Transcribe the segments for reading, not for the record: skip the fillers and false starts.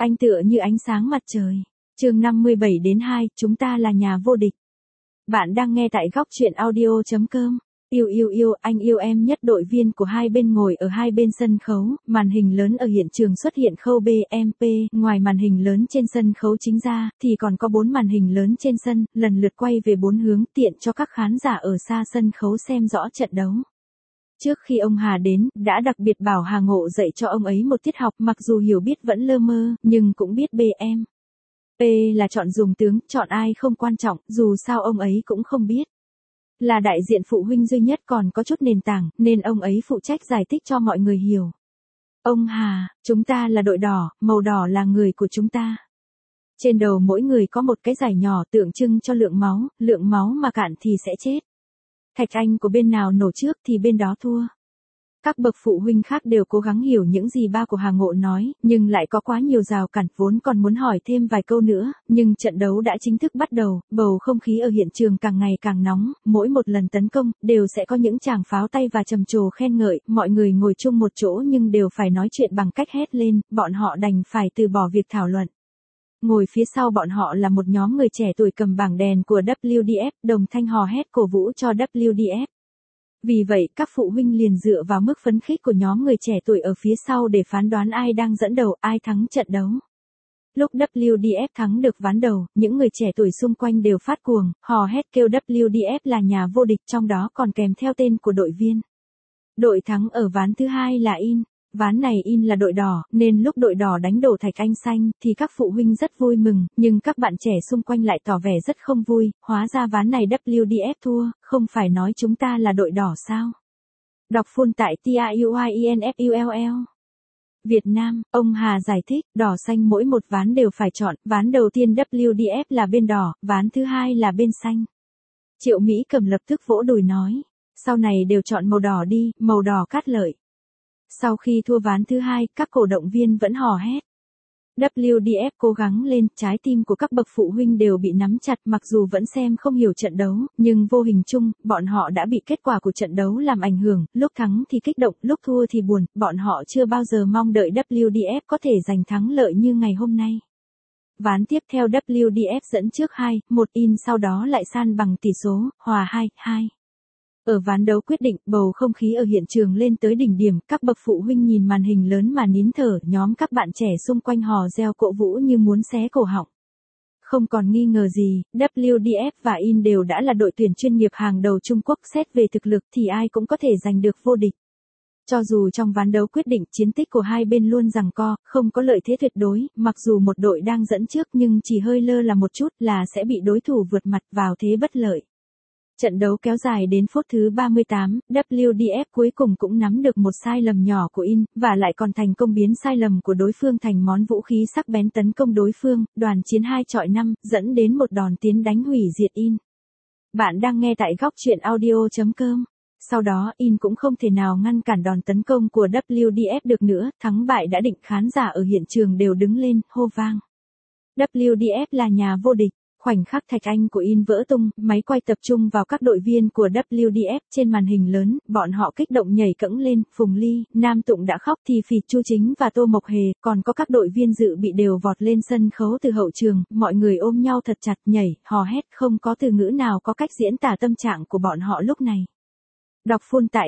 Anh tựa như ánh sáng mặt trời. Chương 57-2, chúng ta là nhà vô địch. Bạn đang nghe tại góc truyện audio.com. Yêu, anh yêu em nhất. Đội viên của hai bên ngồi ở hai bên sân khấu, màn hình lớn ở hiện trường xuất hiện khâu BMP, ngoài màn hình lớn trên sân khấu chính ra, thì còn có 4 màn hình lớn trên sân, lần lượt quay về 4 hướng tiện cho các khán giả ở xa sân khấu xem rõ trận đấu. Trước khi ông Hà đến, đã đặc biệt bảo Hà Ngộ dạy cho ông ấy một tiết học, mặc dù hiểu biết vẫn lơ mơ, nhưng cũng biết BMP là chọn dùng tướng, chọn ai không quan trọng, dù sao ông ấy cũng không biết. Là đại diện phụ huynh duy nhất còn có chút nền tảng, nên ông ấy phụ trách giải thích cho mọi người hiểu. Ông Hà, chúng ta là đội đỏ, màu đỏ là người của chúng ta. Trên đầu mỗi người có một cái dải nhỏ tượng trưng cho lượng máu mà cạn thì sẽ chết. Thạch Anh của bên nào nổ trước thì bên đó thua. Các bậc phụ huynh khác đều cố gắng hiểu những gì ba của Hà Ngộ nói, nhưng lại có quá nhiều rào cản, vốn còn muốn hỏi thêm vài câu nữa, nhưng trận đấu đã chính thức bắt đầu, bầu không khí ở hiện trường càng ngày càng nóng, mỗi một lần tấn công, đều sẽ có những tràng pháo tay và trầm trồ khen ngợi, mọi người ngồi chung một chỗ nhưng đều phải nói chuyện bằng cách hét lên, bọn họ đành phải từ bỏ việc thảo luận. Ngồi phía sau bọn họ là một nhóm người trẻ tuổi cầm bảng đèn của WDF, đồng thanh hò hét cổ vũ cho WDF. Vì vậy, các phụ huynh liền dựa vào mức phấn khích của nhóm người trẻ tuổi ở phía sau để phán đoán ai đang dẫn đầu, ai thắng trận đấu. Lúc WDF thắng được ván đầu, những người trẻ tuổi xung quanh đều phát cuồng, hò hét kêu WDF là nhà vô địch, trong đó còn kèm theo tên của đội viên. Đội thắng ở ván thứ hai là In. Ván này In là đội đỏ, nên lúc đội đỏ đánh đổ Thạch Anh xanh, thì các phụ huynh rất vui mừng, nhưng các bạn trẻ xung quanh lại tỏ vẻ rất không vui, hóa ra ván này WDF thua, không phải nói chúng ta là đội đỏ sao? Đọc full tại TIUINFULL. Việt Nam, ông Hà giải thích, đỏ xanh mỗi một ván đều phải chọn, ván đầu tiên WDF là bên đỏ, ván thứ hai là bên xanh. Triệu Mỹ Cầm lập tức vỗ đùi nói, sau này đều chọn màu đỏ đi, màu đỏ cát lợi. Sau khi thua ván thứ hai, các cổ động viên vẫn hò hét. WDF cố gắng lên, trái tim của các bậc phụ huynh đều bị nắm chặt, mặc dù vẫn xem không hiểu trận đấu, nhưng vô hình chung, bọn họ đã bị kết quả của trận đấu làm ảnh hưởng, lúc thắng thì kích động, lúc thua thì buồn, bọn họ chưa bao giờ mong đợi WDF có thể giành thắng lợi như ngày hôm nay. Ván tiếp theo WDF dẫn trước 2-1 In, sau đó lại san bằng tỷ số, hòa 2-2. Ở ván đấu quyết định, bầu không khí ở hiện trường lên tới đỉnh điểm, các bậc phụ huynh nhìn màn hình lớn mà nín thở, nhóm các bạn trẻ xung quanh hò reo cổ vũ như muốn xé cổ họng. Không còn nghi ngờ gì, WDF và In đều đã là đội tuyển chuyên nghiệp hàng đầu Trung Quốc, xét về thực lực thì ai cũng có thể giành được vô địch. Cho dù trong ván đấu quyết định, chiến tích của hai bên luôn giằng co, không có lợi thế tuyệt đối, mặc dù một đội đang dẫn trước nhưng chỉ hơi lơ là một chút là sẽ bị đối thủ vượt mặt vào thế bất lợi. Trận đấu kéo dài đến phút thứ 38, WDF cuối cùng cũng nắm được một sai lầm nhỏ của In, và lại còn thành công biến sai lầm của đối phương thành món vũ khí sắc bén tấn công đối phương, đoàn chiến 2-5, dẫn đến một đòn tiến đánh hủy diệt In. Bạn đang nghe tại góc truyện audio.com. Sau đó In cũng không thể nào ngăn cản đòn tấn công của WDF được nữa, thắng bại đã định, khán giả ở hiện trường đều đứng lên, hô vang. WDF là nhà vô địch. Khoảnh khắc Thạch Anh của In vỡ tung, máy quay tập trung vào các đội viên của WDF trên màn hình lớn, bọn họ kích động nhảy cẫng lên, Phùng Ly, Nam Tụng đã khóc thì phì, Chu Chính và Tô Mộc Hề, còn có các đội viên dự bị đều vọt lên sân khấu từ hậu trường, mọi người ôm nhau thật chặt, nhảy, hò hét, không có từ ngữ nào có cách diễn tả tâm trạng của bọn họ lúc này. Đọc full tại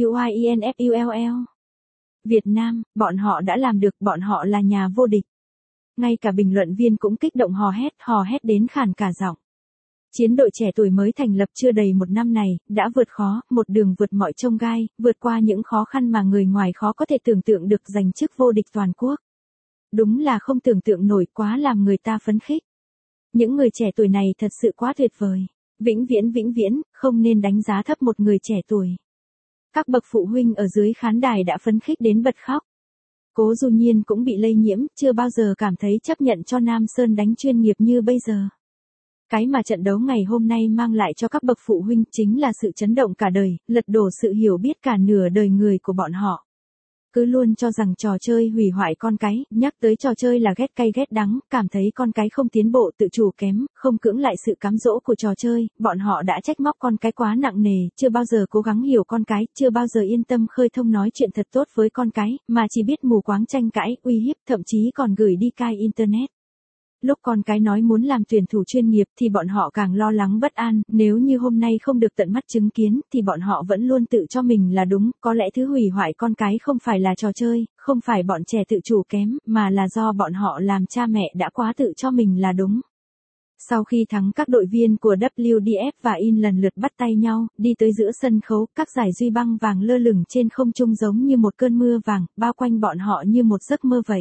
TIUINFULL. Việt Nam, bọn họ đã làm được, bọn họ là nhà vô địch. Ngay cả bình luận viên cũng kích động hò hét đến khàn cả giọng. Chiến đội trẻ tuổi mới thành lập chưa đầy một năm này, đã vượt khó, một đường vượt mọi chông gai, vượt qua những khó khăn mà người ngoài khó có thể tưởng tượng được, giành chức vô địch toàn quốc. Đúng là không tưởng tượng nổi, quá làm người ta phấn khích. Những người trẻ tuổi này thật sự quá tuyệt vời. Vĩnh viễn, không nên đánh giá thấp một người trẻ tuổi. Các bậc phụ huynh ở dưới khán đài đã phấn khích đến bật khóc. Cố Du Nhiên cũng bị lây nhiễm, chưa bao giờ cảm thấy chấp nhận cho Nam Sơn đánh chuyên nghiệp như bây giờ. Cái mà trận đấu ngày hôm nay mang lại cho các bậc phụ huynh chính là sự chấn động cả đời, lật đổ sự hiểu biết cả nửa đời người của bọn họ. Cứ luôn cho rằng trò chơi hủy hoại con cái, nhắc tới trò chơi là ghét cay ghét đắng, cảm thấy con cái không tiến bộ tự chủ kém, không cưỡng lại sự cám dỗ của trò chơi, bọn họ đã trách móc con cái quá nặng nề, chưa bao giờ cố gắng hiểu con cái, chưa bao giờ yên tâm khơi thông nói chuyện thật tốt với con cái, mà chỉ biết mù quáng tranh cãi, uy hiếp, thậm chí còn gửi đi cai internet. Lúc con cái nói muốn làm tuyển thủ chuyên nghiệp thì bọn họ càng lo lắng bất an, nếu như hôm nay không được tận mắt chứng kiến thì bọn họ vẫn luôn tự cho mình là đúng, có lẽ thứ hủy hoại con cái không phải là trò chơi, không phải bọn trẻ tự chủ kém, mà là do bọn họ làm cha mẹ đã quá tự cho mình là đúng. Sau khi thắng các đội viên của WDF và In lần lượt bắt tay nhau, đi tới giữa sân khấu, các dải duy băng vàng lơ lửng trên không trung giống như một cơn mưa vàng, bao quanh bọn họ như một giấc mơ vậy.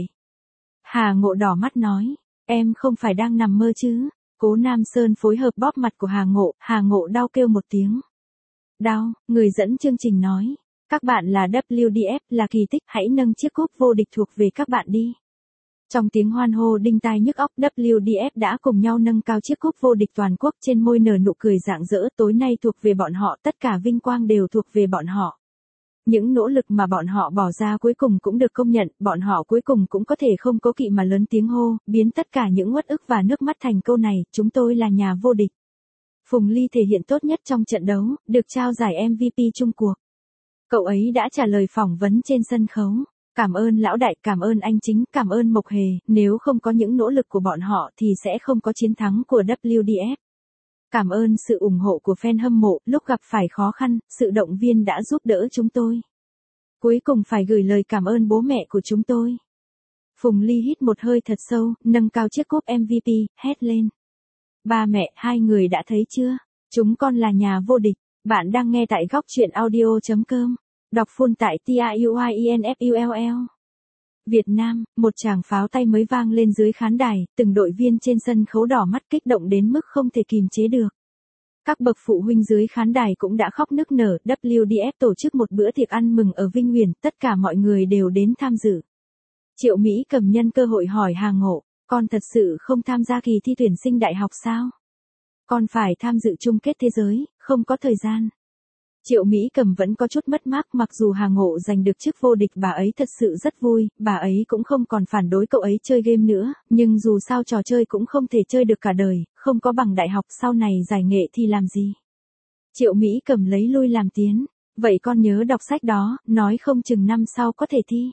Hà Ngộ đỏ mắt nói. Em không phải đang nằm mơ chứ? Cố Nam Sơn phối hợp bóp mặt của Hà Ngộ đau kêu một tiếng. Đau, người dẫn chương trình nói. Các bạn là WDF, là kỳ tích, hãy nâng chiếc cúp vô địch thuộc về các bạn đi. Trong tiếng hoan hô đinh tai nhức óc, WDF đã cùng nhau nâng cao chiếc cúp vô địch toàn quốc, trên môi nở nụ cười rạng rỡ, tối nay thuộc về bọn họ, tất cả vinh quang đều thuộc về bọn họ. Những nỗ lực mà bọn họ bỏ ra cuối cùng cũng được công nhận, bọn họ cuối cùng cũng có thể không cố kỵ mà lớn tiếng hô, biến tất cả những uất ức và nước mắt thành câu này, chúng tôi là nhà vô địch. Phùng Ly thể hiện tốt nhất trong trận đấu, được trao giải MVP chung cuộc. Cậu ấy đã trả lời phỏng vấn trên sân khấu. Cảm ơn lão đại, cảm ơn anh Chính, cảm ơn Mộc Hề, nếu không có những nỗ lực của bọn họ thì sẽ không có chiến thắng của WDF. Cảm ơn sự ủng hộ của fan hâm mộ, lúc gặp phải khó khăn, sự động viên đã giúp đỡ chúng tôi. Cuối cùng phải gửi lời cảm ơn bố mẹ của chúng tôi. Phùng Ly hít một hơi thật sâu, nâng cao chiếc cúp MVP, hét lên. Ba mẹ, hai người đã thấy chưa? Chúng con là nhà vô địch. Bạn đang nghe tại góc truyện audio.com. Đọc full tại TIUINFULL. Việt Nam, một tràng pháo tay mới vang lên dưới khán đài, từng đội viên trên sân khấu đỏ mắt kích động đến mức không thể kìm chế được. Các bậc phụ huynh dưới khán đài cũng đã khóc nức nở, WDF tổ chức một bữa tiệc ăn mừng ở Vinh Nguyễn, tất cả mọi người đều đến tham dự. Triệu Mỹ Cầm nhân cơ hội hỏi Hà Ngộ, con thật sự không tham gia kỳ thi tuyển sinh đại học sao? Con phải tham dự chung kết thế giới, không có thời gian. Triệu Mỹ Cầm vẫn có chút mất mát, mặc dù Hà Ngộ giành được chức vô địch bà ấy thật sự rất vui, bà ấy cũng không còn phản đối cậu ấy chơi game nữa, nhưng dù sao trò chơi cũng không thể chơi được cả đời, không có bằng đại học sau này giải nghệ thì làm gì. Triệu Mỹ Cầm lấy lui làm tiến, vậy con nhớ đọc sách đó, nói không chừng năm sau có thể thi.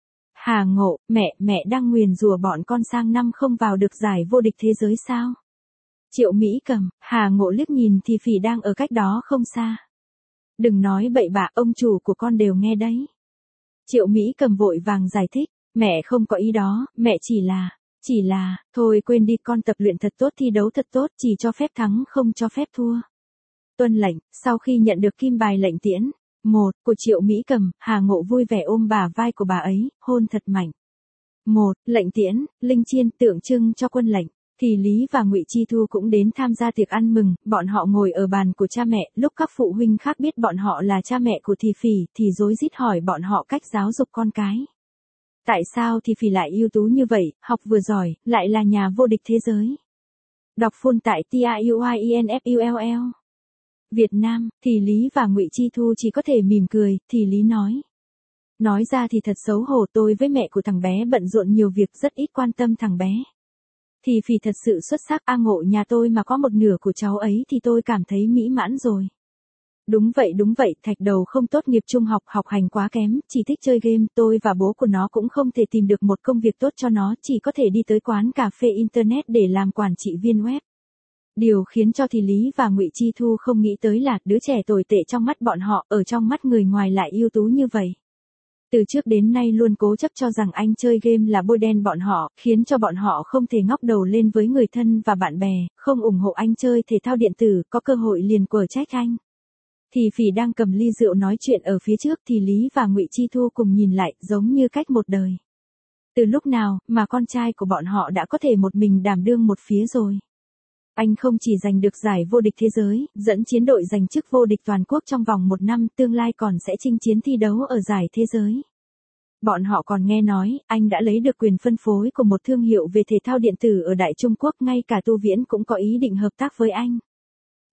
Hà Ngộ, mẹ đang nguyền rủa bọn con sang năm không vào được giải vô địch thế giới sao? Triệu Mỹ Cầm, Hà Ngộ liếc nhìn thì Phỉ đang ở cách đó không xa. Đừng nói bậy bạ, ông chủ của con đều nghe đấy. Triệu Mỹ Cầm vội vàng giải thích, mẹ không có ý đó, mẹ chỉ là, thôi quên đi, con tập luyện thật tốt, thi đấu thật tốt, chỉ cho phép thắng không cho phép thua. Tuân lệnh, sau khi nhận được kim bài lệnh tiễn, của Triệu Mỹ Cầm, Hà Ngộ vui vẻ ôm bả vai của bà ấy, hôn thật mạnh. Lệnh tiễn, linh chiên tượng trưng cho quân lệnh. Thì Lý và Ngụy Chi Thu cũng đến tham gia tiệc ăn mừng, bọn họ ngồi ở bàn của cha mẹ, lúc các phụ huynh khác biết bọn họ là cha mẹ của Thì Phỉ, thì rối rít hỏi bọn họ cách giáo dục con cái. Tại sao Thì Phỉ lại ưu tú như vậy, học vừa giỏi, lại là nhà vô địch thế giới? Đọc full tại TIUINFULL. Việt Nam, Thì Lý và Ngụy Chi Thu chỉ có thể mỉm cười, Thì Lý nói. Nói ra thì thật xấu hổ, tôi với mẹ của thằng bé bận rộn nhiều việc, rất ít quan tâm thằng bé. Thì Phỉ thật sự xuất sắc, Ngộ nhà tôi mà có một nửa của cháu ấy thì tôi cảm thấy mỹ mãn rồi. Đúng vậy, Thạch Đầu không tốt nghiệp trung học, học hành quá kém, chỉ thích chơi game, tôi và bố của nó cũng không thể tìm được một công việc tốt cho nó, chỉ có thể đi tới quán cà phê internet để làm quản trị viên web. Điều khiến cho Thì Lý và Ngụy Chi Thu không nghĩ tới là đứa trẻ tồi tệ trong mắt bọn họ, ở trong mắt người ngoài lại ưu tú như vậy. Từ trước đến nay luôn cố chấp cho rằng anh chơi game là bôi đen bọn họ, khiến cho bọn họ không thể ngóc đầu lên với người thân và bạn bè, không ủng hộ anh chơi thể thao điện tử, có cơ hội liền quở trách anh. Thì Phỉ đang cầm ly rượu nói chuyện ở phía trước, Thì Lý và Ngụy Chi Thu cùng nhìn lại, giống như cách một đời. Từ lúc nào mà con trai của bọn họ đã có thể một mình đảm đương một phía rồi? Anh không chỉ giành được giải vô địch thế giới, dẫn chiến đội giành chức vô địch toàn quốc trong vòng 1 năm, tương lai còn sẽ chinh chiến thi đấu ở giải thế giới. Bọn họ còn nghe nói, anh đã lấy được quyền phân phối của một thương hiệu về thể thao điện tử ở Đại Trung Quốc, ngay cả Tu Viễn cũng có ý định hợp tác với anh.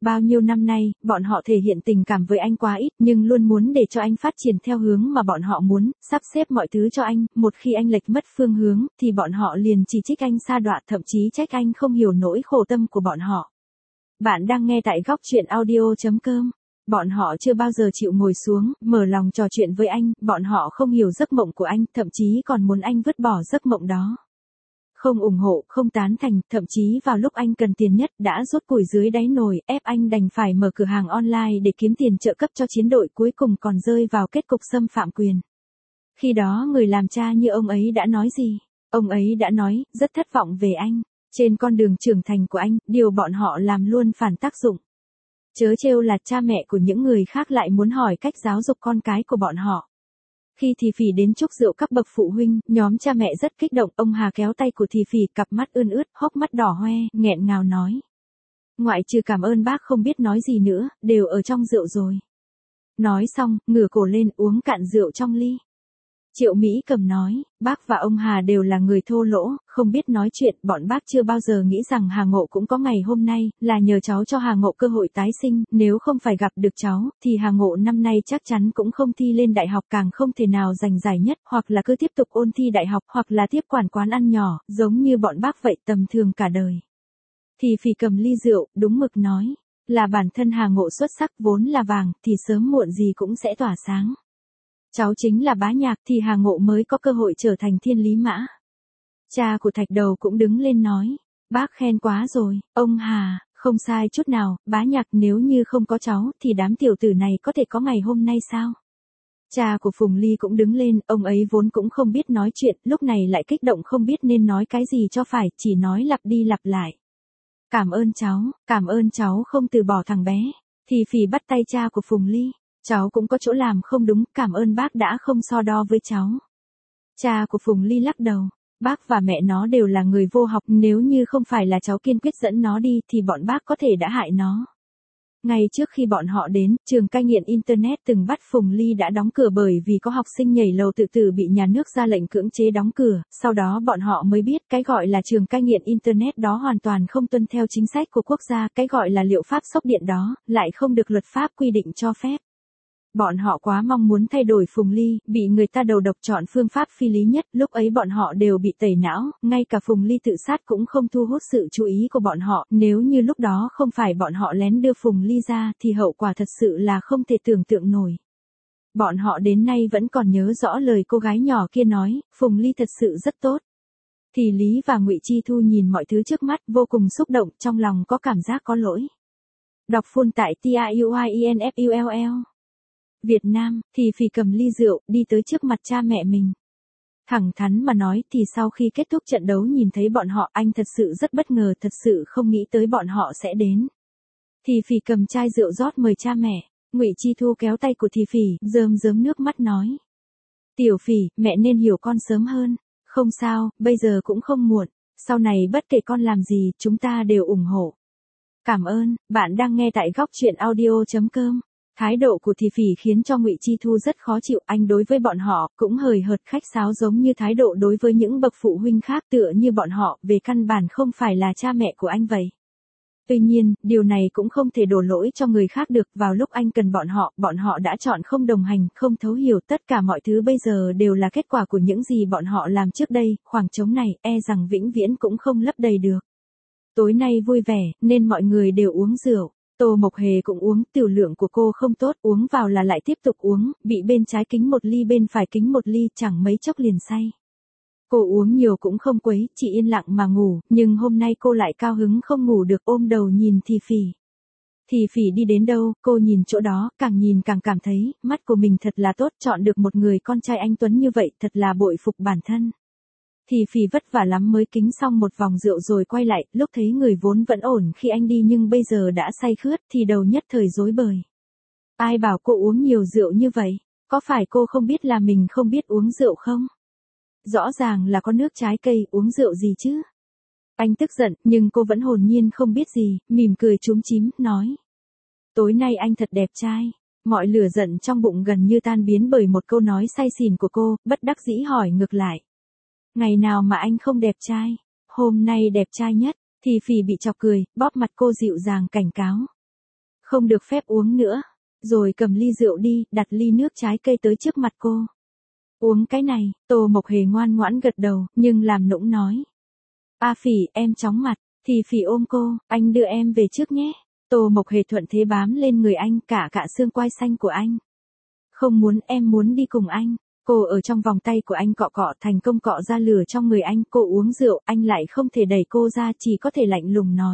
Bao nhiêu năm nay, bọn họ thể hiện tình cảm với anh quá ít, nhưng luôn muốn để cho anh phát triển theo hướng mà bọn họ muốn, sắp xếp mọi thứ cho anh, một khi anh lệch mất phương hướng, thì bọn họ liền chỉ trích anh sa đọa, thậm chí trách anh không hiểu nỗi khổ tâm của bọn họ. Bạn đang nghe tại góc chuyện audio.com. Bọn họ chưa bao giờ chịu ngồi xuống, mở lòng trò chuyện với anh, bọn họ không hiểu giấc mộng của anh, thậm chí còn muốn anh vứt bỏ giấc mộng đó. Không ủng hộ, không tán thành, thậm chí vào lúc anh cần tiền nhất đã rút củi dưới đáy nồi, ép anh đành phải mở cửa hàng online để kiếm tiền trợ cấp cho chiến đội, cuối cùng còn rơi vào kết cục xâm phạm quyền. Khi đó người làm cha như ông ấy đã nói gì? Ông ấy đã nói, rất thất vọng về anh. Trên con đường trưởng thành của anh, điều bọn họ làm luôn phản tác dụng. Chớ trêu là cha mẹ của những người khác lại muốn hỏi cách giáo dục con cái của bọn họ. Khi Thì Phỉ đến chúc rượu các bậc phụ huynh, nhóm cha mẹ rất kích động, ông Hà kéo tay của Thì Phỉ, cặp mắt ươn ướt, hốc mắt đỏ hoe, nghẹn ngào nói. Ngoại trừ cảm ơn bác không biết nói gì nữa, đều ở trong rượu rồi. Nói xong, ngửa cổ lên uống cạn rượu trong ly. Triệu Mỹ Cầm nói, bác và ông Hà đều là người thô lỗ, không biết nói chuyện, bọn bác chưa bao giờ nghĩ rằng Hà Ngộ cũng có ngày hôm nay, là nhờ cháu cho Hà Ngộ cơ hội tái sinh, nếu không phải gặp được cháu, thì Hà Ngộ năm nay chắc chắn cũng không thi lên đại học, càng không thể nào giành giải nhất, hoặc là cứ tiếp tục ôn thi đại học, hoặc là tiếp quản quán ăn nhỏ, giống như bọn bác vậy, tầm thường cả đời. Thì Phỉ cầm ly rượu, đúng mực nói, là bản thân Hà Ngộ xuất sắc vốn là vàng, thì sớm muộn gì cũng sẽ tỏa sáng. Cháu chính là Bá Nhạc thì Hà Ngộ mới có cơ hội trở thành thiên lý mã. Cha của Thạch Đầu cũng đứng lên nói, bác khen quá rồi, ông Hà, không sai chút nào, Bá Nhạc nếu như không có cháu thì đám tiểu tử này có thể có ngày hôm nay sao? Cha của Phùng Ly cũng đứng lên, ông ấy vốn cũng không biết nói chuyện, lúc này lại kích động không biết nên nói cái gì cho phải, chỉ nói lặp đi lặp lại. Cảm ơn cháu không từ bỏ thằng bé. Thì Phỉ bắt tay cha của Phùng Ly. Cháu cũng có chỗ làm không đúng, cảm ơn bác đã không so đo với cháu. Cha của Phùng Ly lắc đầu, bác và mẹ nó đều là người vô học, nếu như không phải là cháu kiên quyết dẫn nó đi thì bọn bác có thể đã hại nó. Ngay trước khi bọn họ đến, trường cai nghiện Internet từng bắt Phùng Ly đã đóng cửa bởi vì có học sinh nhảy lầu tự tử bị nhà nước ra lệnh cưỡng chế đóng cửa, sau đó bọn họ mới biết cái gọi là trường cai nghiện Internet đó hoàn toàn không tuân theo chính sách của quốc gia, cái gọi là liệu pháp sốc điện đó, lại không được luật pháp quy định cho phép. Bọn họ quá mong muốn thay đổi Phùng Ly, bị người ta đầu độc chọn phương pháp phi lý nhất, lúc ấy bọn họ đều bị tẩy não, ngay cả Phùng Ly tự sát cũng không thu hút sự chú ý của bọn họ, nếu như lúc đó không phải bọn họ lén đưa Phùng Ly ra thì hậu quả thật sự là không thể tưởng tượng nổi. Bọn họ đến nay vẫn còn nhớ rõ lời cô gái nhỏ kia nói, Phùng Ly thật sự rất tốt. Thì Lý và Ngụy Chi Thu nhìn mọi thứ trước mắt vô cùng xúc động, trong lòng có cảm giác có lỗi. Đọc full tại TIUINFULL. Việt Nam, Thì Phỉ cầm ly rượu, đi tới trước mặt cha mẹ mình. Thẳng thắn mà nói thì sau khi kết thúc trận đấu nhìn thấy bọn họ anh thật sự rất bất ngờ, thật sự không nghĩ tới bọn họ sẽ đến. Thì Phỉ cầm chai rượu rót mời cha mẹ, Ngụy Chi Thu kéo tay của Thì Phỉ, rơm rớm nước mắt nói. Tiểu Phỉ, mẹ nên hiểu con sớm hơn, không sao, bây giờ cũng không muộn, sau này bất kể con làm gì, chúng ta đều ủng hộ. Cảm ơn, bạn đang nghe tại góc chuyện audio.com. Thái độ của Thì Phỉ khiến cho Ngụy Chi Thu rất khó chịu, anh đối với bọn họ cũng hời hợt khách sáo giống như thái độ đối với những bậc phụ huynh khác, tựa như bọn họ về căn bản không phải là cha mẹ của anh vậy. Tuy nhiên, điều này cũng không thể đổ lỗi cho người khác được, vào lúc anh cần bọn họ đã chọn không đồng hành, không thấu hiểu, tất cả mọi thứ bây giờ đều là kết quả của những gì bọn họ làm trước đây, khoảng trống này e rằng vĩnh viễn cũng không lấp đầy được. Tối nay vui vẻ, nên mọi người đều uống rượu. Tô Mộc Hề cũng uống, tiểu lượng của cô không tốt, uống vào là lại tiếp tục uống, bị bên trái kính một ly bên phải kính một ly, chẳng mấy chốc liền say. Cô uống nhiều cũng không quấy, chỉ yên lặng mà ngủ, nhưng hôm nay cô lại cao hứng không ngủ được, ôm đầu nhìn Thì Phỉ. Thì Phỉ đi đến đâu, cô nhìn chỗ đó, càng nhìn càng cảm thấy, mắt của mình thật là tốt, chọn được một người con trai anh tuấn như vậy, thật là bội phục bản thân. Thì Phỉ vất vả lắm mới kính xong một vòng rượu rồi quay lại, lúc thấy người vốn vẫn ổn khi anh đi nhưng bây giờ đã say khướt thì đầu nhất thời rối bời. Ai bảo cô uống nhiều rượu như vậy, có phải cô không biết là mình không biết uống rượu không? Rõ ràng là có nước trái cây, uống rượu gì chứ? Anh tức giận, nhưng cô vẫn hồn nhiên không biết gì, mỉm cười chúm chím, nói. Tối nay anh thật đẹp trai. Mọi lửa giận trong bụng gần như tan biến bởi một câu nói say xỉn của cô, bất đắc dĩ hỏi ngược lại. Ngày nào mà anh không đẹp trai? Hôm nay đẹp trai nhất. Thì Phỉ bị chọc cười, bóp mặt cô dịu dàng cảnh cáo. Không được phép uống nữa. Rồi cầm ly rượu đi, đặt ly nước trái cây tới trước mặt cô. Uống cái này, Tô Mộc Hề ngoan ngoãn gật đầu, nhưng làm nũng nói. A Phỉ, em chóng mặt, thì Phỉ ôm cô, anh đưa em về trước nhé. Tô Mộc Hề thuận thế bám lên người anh, cả xương quai xanh của anh. Không muốn, em muốn đi cùng anh. Cô ở trong vòng tay của anh cọ cọ, thành công cọ ra lửa trong người anh. Cô uống rượu, anh lại không thể đẩy cô ra, chỉ có thể lạnh lùng nói.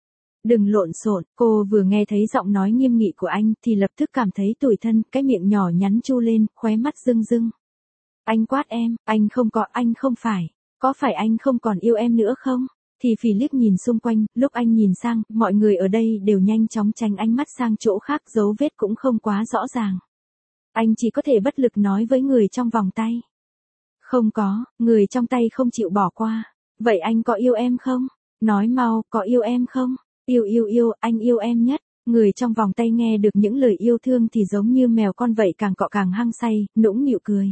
Đừng lộn xộn. Cô vừa nghe thấy giọng nói nghiêm nghị của anh thì lập tức cảm thấy tủi thân, cái miệng nhỏ nhắn chu lên, khóe mắt rưng rưng. Anh quát em, anh không phải. Có phải anh không còn yêu em nữa không? Thì Phỉ liếc nhìn xung quanh, lúc anh nhìn sang, mọi người ở đây đều nhanh chóng tránh ánh mắt sang chỗ khác, dấu vết cũng không quá rõ ràng. Anh chỉ có thể bất lực nói với người trong vòng tay. Không có, người trong tay không chịu bỏ qua. Vậy anh có yêu em không? Nói mau, có yêu em không? Yêu, anh yêu em nhất. Người trong vòng tay nghe được những lời yêu thương thì giống như mèo con vậy, càng cọ càng hăng say, nũng nịu cười.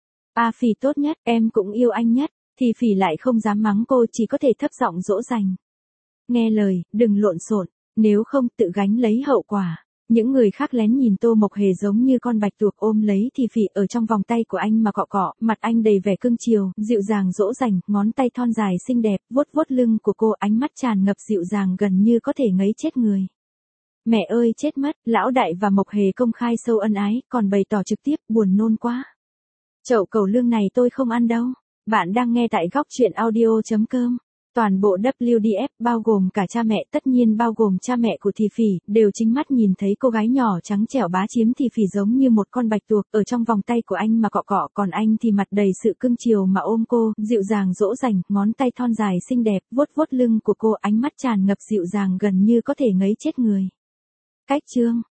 A Phỉ tốt nhất, em cũng yêu anh nhất. Thì Phỉ lại không dám mắng cô, chỉ có thể thấp giọng dỗ dành. Nghe lời, đừng lộn xộn, nếu không tự gánh lấy hậu quả. Những người khác lén nhìn Tô Mộc Hề giống như con bạch tuộc ôm lấy Thì Phỉ ở trong vòng tay của anh mà cọ cọ, mặt anh đầy vẻ cưng chiều, dịu dàng dỗ dành, ngón tay thon dài xinh đẹp, vuốt vuốt lưng của cô, ánh mắt tràn ngập dịu dàng gần như có thể ngấy chết người. Mẹ ơi chết mất, Lão Đại và Mộc Hề công khai sâu ân ái, còn bày tỏ trực tiếp, buồn nôn quá. Chậu cầu lương này tôi không ăn đâu. Bạn đang nghe tại góc truyện audio.com. Toàn bộ WDF, bao gồm cả cha mẹ, tất nhiên bao gồm cha mẹ của Thì Phỉ, đều chính mắt nhìn thấy cô gái nhỏ trắng trẻo bá chiếm Thì Phỉ giống như một con bạch tuộc ở trong vòng tay của anh mà cọ cọ, còn anh thì mặt đầy sự cưng chiều mà ôm cô, dịu dàng dỗ dành, ngón tay thon dài xinh đẹp, vuốt vuốt lưng của cô, ánh mắt tràn ngập dịu dàng gần như có thể ngấy chết người. Cách chương